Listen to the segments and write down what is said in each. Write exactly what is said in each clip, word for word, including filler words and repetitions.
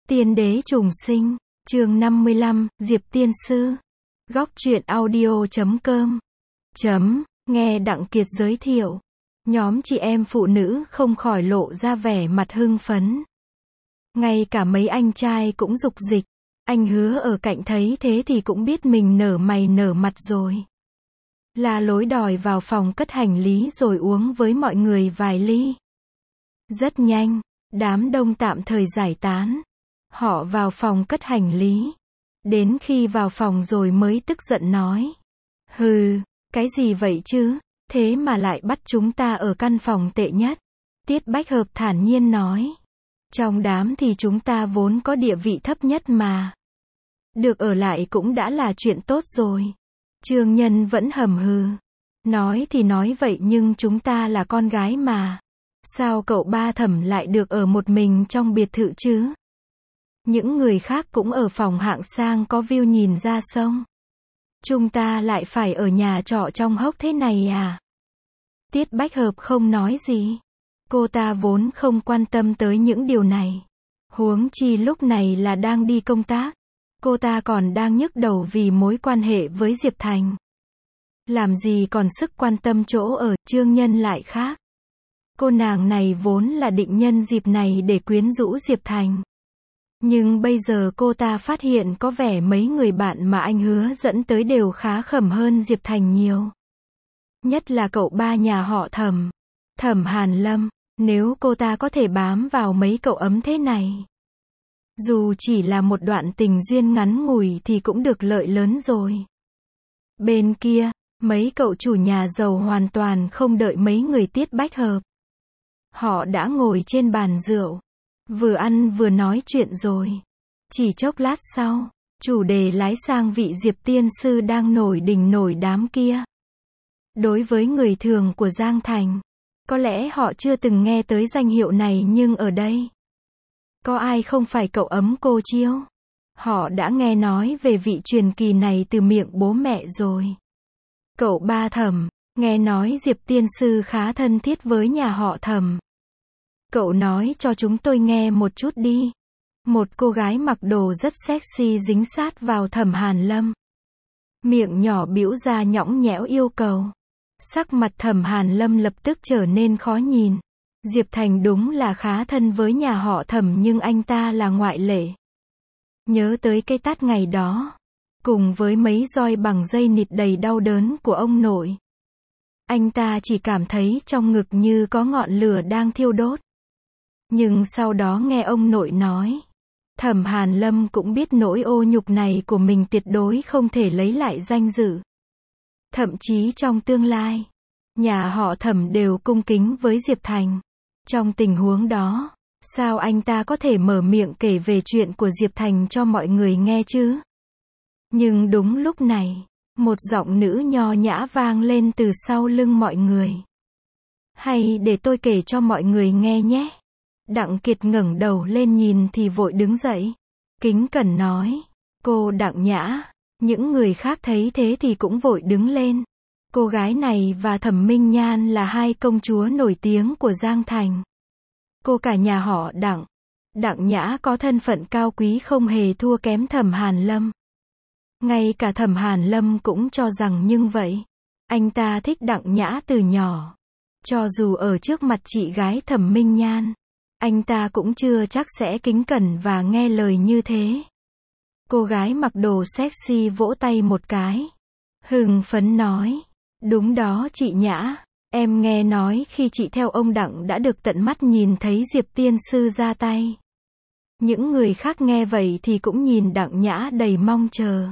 Tiên đế trùng sinh, chương năm mươi lăm, Diệp Tiên Sư. Góc truyện audio chấm com. Chấm, nghe Đặng Kiệt giới thiệu. Nhóm chị em phụ nữ không khỏi lộ ra vẻ mặt hưng phấn. Ngay cả mấy anh trai cũng rục dịch. Anh Hứa ở cạnh thấy thế thì cũng biết mình nở mày nở mặt rồi. La lối đòi vào phòng cất hành lý rồi uống với mọi người vài ly. Rất nhanh, đám đông tạm thời giải tán. Họ vào phòng cất hành lý. Đến khi vào phòng rồi mới tức giận nói. Hừ, cái gì vậy chứ, thế mà lại bắt chúng ta ở căn phòng tệ nhất. Tiết Bách Hợp thản nhiên nói. Trong đám thì chúng ta vốn có địa vị thấp nhất mà. Được ở lại cũng đã là chuyện tốt rồi. Trương Nhân vẫn hầm hừ. Nói thì nói vậy nhưng chúng ta là con gái mà. Sao cậu ba Thẩm lại được ở một mình trong biệt thự chứ? Những người khác cũng ở phòng hạng sang có view nhìn ra sông. Chúng ta lại phải ở nhà trọ trong hốc thế này à? Tiết Bách Hợp không nói gì. Cô ta vốn không quan tâm tới những điều này. Huống chi lúc này là đang đi công tác. Cô ta còn đang nhức đầu vì mối quan hệ với Diệp Thành. Làm gì còn sức quan tâm chỗ ở, Trương Nhân lại khác. Cô nàng này vốn là định nhân dịp này để quyến rũ Diệp Thành. Nhưng bây giờ cô ta phát hiện có vẻ mấy người bạn mà anh Hứa dẫn tới đều khá khẩm hơn Diệp Thành nhiều. Nhất là cậu ba nhà họ Thẩm, Thẩm Hàn Lâm, nếu cô ta có thể bám vào mấy cậu ấm thế này. Dù chỉ là một đoạn tình duyên ngắn ngủi thì cũng được lợi lớn rồi. Bên kia, mấy cậu chủ nhà giàu hoàn toàn không đợi mấy người Tiết Bách Hợp. Họ đã ngồi trên bàn rượu. Vừa ăn vừa nói chuyện rồi. Chỉ chốc lát sau, chủ đề lái sang vị Diệp Tiên Sư đang nổi đình nổi đám kia. Đối với người thường của Giang Thành, có lẽ họ chưa từng nghe tới danh hiệu này nhưng ở đây, có ai không phải cậu ấm cô Chiêu? Họ đã nghe nói về vị truyền kỳ này từ miệng bố mẹ rồi. Cậu ba Thẩm, nghe nói Diệp Tiên Sư khá thân thiết với nhà họ Thẩm. Cậu nói cho chúng tôi nghe một chút đi. Một cô gái mặc đồ rất sexy dính sát vào Thẩm Hàn Lâm. Miệng nhỏ bĩu ra nhõng nhẽo yêu cầu. Sắc mặt Thẩm Hàn Lâm lập tức trở nên khó nhìn. Diệp Thành đúng là khá thân với nhà họ Thẩm nhưng anh ta là ngoại lệ. Nhớ tới cái tát ngày đó, cùng với mấy roi bằng dây nịt đầy đau đớn của ông nội. Anh ta chỉ cảm thấy trong ngực như có ngọn lửa đang thiêu đốt. Nhưng sau đó nghe ông nội nói, Thẩm Hàn Lâm cũng biết nỗi ô nhục này của mình tuyệt đối không thể lấy lại danh dự. Thậm chí trong tương lai, nhà họ Thẩm đều cung kính với Diệp Thành. Trong tình huống đó, sao anh ta có thể mở miệng kể về chuyện của Diệp Thành cho mọi người nghe chứ? Nhưng đúng lúc này, một giọng nữ nho nhã vang lên từ sau lưng mọi người. Hay để tôi kể cho mọi người nghe nhé. Đặng Kiệt ngẩng đầu lên nhìn thì vội đứng dậy. Kính cẩn nói. Cô Đặng Nhã. Những người khác thấy thế thì cũng vội đứng lên. Cô gái này và Thẩm Minh Nhan là hai công chúa nổi tiếng của Giang Thành. Cô cả nhà họ Đặng. Đặng Nhã có thân phận cao quý không hề thua kém Thẩm Hàn Lâm. Ngay cả Thẩm Hàn Lâm cũng cho rằng như vậy. Anh ta thích Đặng Nhã từ nhỏ. Cho dù ở trước mặt chị gái Thẩm Minh Nhan, anh ta cũng chưa chắc sẽ kính cẩn và nghe lời như thế. Cô gái mặc đồ sexy vỗ tay một cái. Hưng phấn nói. Đúng đó chị Nhã. Em nghe nói khi chị theo ông Đặng đã được tận mắt nhìn thấy Diệp Tiên Sư ra tay. Những người khác nghe vậy thì cũng nhìn Đặng Nhã đầy mong chờ.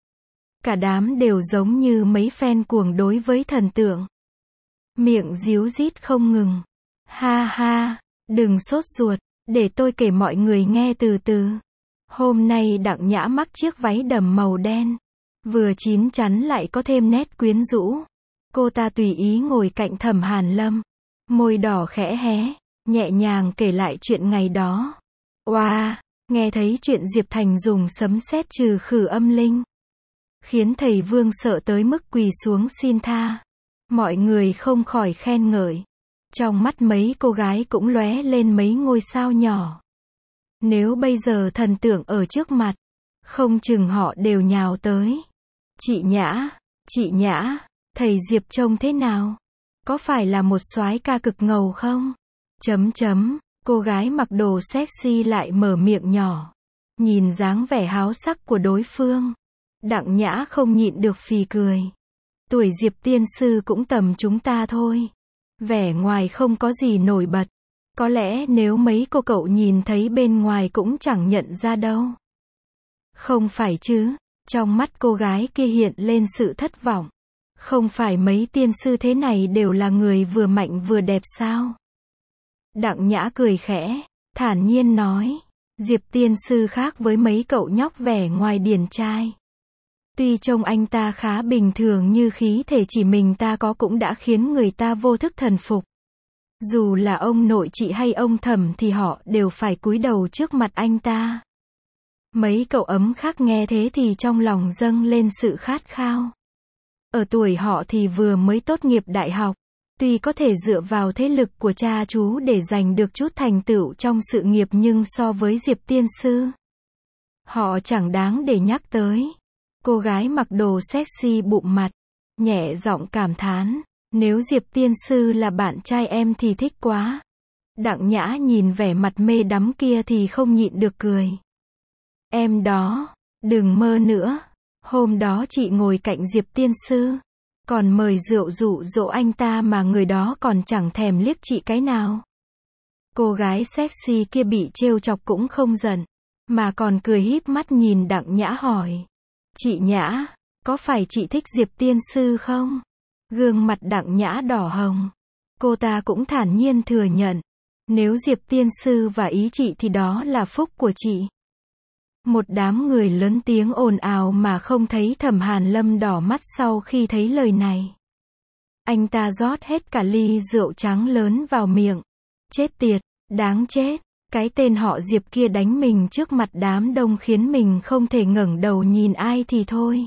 Cả đám đều giống như mấy fan cuồng đối với thần tượng. Miệng díu dít không ngừng. Ha ha, đừng sốt ruột, để tôi kể mọi người nghe từ từ. Hôm nay Đặng Nhã mặc chiếc váy đầm màu đen. Vừa chín chắn lại có thêm nét quyến rũ. Cô ta tùy ý ngồi cạnh Thẩm Hàn Lâm. Môi đỏ khẽ hé, nhẹ nhàng kể lại chuyện ngày đó. Oa, nghe thấy chuyện Diệp Thành dùng sấm sét trừ khử âm linh. Khiến thầy Vương sợ tới mức quỳ xuống xin tha. Mọi người không khỏi khen ngợi. Trong mắt mấy cô gái cũng lóe lên mấy ngôi sao nhỏ. Nếu bây giờ thần tượng ở trước mặt, không chừng họ đều nhào tới. Chị Nhã, chị Nhã, thầy Diệp trông thế nào? Có phải là một soái ca cực ngầu không? Chấm chấm, cô gái mặc đồ sexy lại mở miệng nhỏ. Nhìn dáng vẻ háo sắc của đối phương, Đặng Nhã không nhịn được phì cười. Tuổi Diệp tiên sư cũng tầm chúng ta thôi. Vẻ ngoài không có gì nổi bật. Có lẽ nếu mấy cô cậu nhìn thấy bên ngoài cũng chẳng nhận ra đâu. Không phải chứ, trong mắt cô gái kia hiện lên sự thất vọng. Không phải mấy tiên sư thế này đều là người vừa mạnh vừa đẹp sao? Đặng Nhã cười khẽ, thản nhiên nói. Diệp tiên sư khác với mấy cậu nhóc vẻ ngoài điển trai. Tuy trông anh ta khá bình thường như khí thể chỉ mình ta có cũng đã khiến người ta vô thức thần phục. Dù là ông nội chị hay ông thẩm thì họ đều phải cúi đầu trước mặt anh ta. Mấy cậu ấm khác nghe thế thì trong lòng dâng lên sự khát khao. Ở tuổi họ thì vừa mới tốt nghiệp đại học, tuy có thể dựa vào thế lực của cha chú để giành được chút thành tựu trong sự nghiệp nhưng so với Diệp tiên sư, họ chẳng đáng để nhắc tới. Cô gái mặc đồ sexy bụng mặt, nhẹ giọng cảm thán, nếu Diệp tiên sư là bạn trai em thì thích quá. Đặng Nhã nhìn vẻ mặt mê đắm kia thì không nhịn được cười. Em đó, đừng mơ nữa. Hôm đó chị ngồi cạnh Diệp tiên sư, còn mời rượu dụ dỗ anh ta mà người đó còn chẳng thèm liếc chị cái nào. Cô gái sexy kia bị trêu chọc cũng không giận, mà còn cười híp mắt nhìn Đặng Nhã hỏi. Chị Nhã, có phải chị thích Diệp tiên sư không? Gương mặt Đặng Nhã đỏ hồng. Cô ta cũng thản nhiên thừa nhận. Nếu Diệp tiên sư và ý chị thì đó là phúc của chị. Một đám người lớn tiếng ồn ào mà không thấy Thẩm Hàn Lâm đỏ mắt sau khi thấy lời này. Anh ta rót hết cả ly rượu trắng lớn vào miệng. Chết tiệt, đáng chết, cái tên họ Diệp kia đánh mình trước mặt đám đông khiến mình không thể ngẩng đầu nhìn ai thì thôi.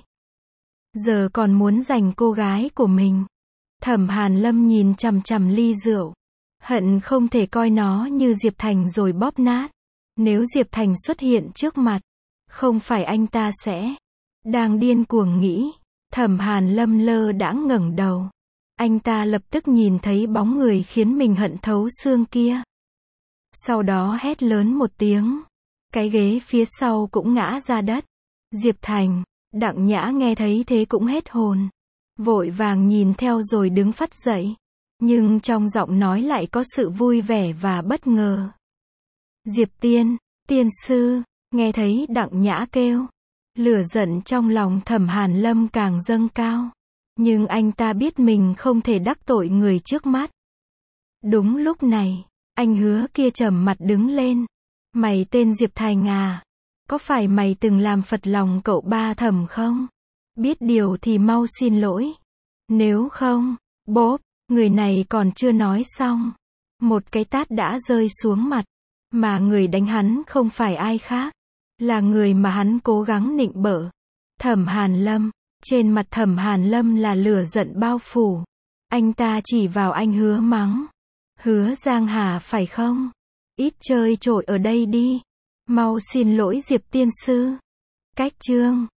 Giờ còn muốn giành cô gái của mình. Thẩm Hàn Lâm nhìn chằm chằm ly rượu. Hận không thể coi nó như Diệp Thành rồi bóp nát. Nếu Diệp Thành xuất hiện trước mặt, không phải anh ta sẽ... Đang điên cuồng nghĩ, Thẩm Hàn Lâm lơ đãng ngẩng đầu. Anh ta lập tức nhìn thấy bóng người khiến mình hận thấu xương kia. Sau đó hét lớn một tiếng. Cái ghế phía sau cũng ngã ra đất. Diệp Thành, Đặng Nhã nghe thấy thế cũng hết hồn. Vội vàng nhìn theo rồi đứng phắt dậy. Nhưng trong giọng nói lại có sự vui vẻ và bất ngờ. Diệp tiên, tiên sư, nghe thấy Đặng Nhã kêu. Lửa giận trong lòng Thẩm Hàn Lâm càng dâng cao. Nhưng anh ta biết mình không thể đắc tội người trước mắt. Đúng lúc này, anh Hứa kia trầm mặt đứng lên. Mày tên Diệp Thành à? Có phải mày từng làm phật lòng cậu ba Thẩm không? Biết điều thì mau xin lỗi. Nếu không, bốp, người này còn chưa nói xong. Một cái tát đã rơi xuống mặt. Mà người đánh hắn không phải ai khác. Là người mà hắn cố gắng nịnh bợ. Thẩm Hàn Lâm. Trên mặt Thẩm Hàn Lâm là lửa giận bao phủ. Anh ta chỉ vào anh Hứa mắng. Hứa Giang Hà phải không? Ít chơi trội ở đây đi. Mau xin lỗi Diệp tiên sư. Cách chương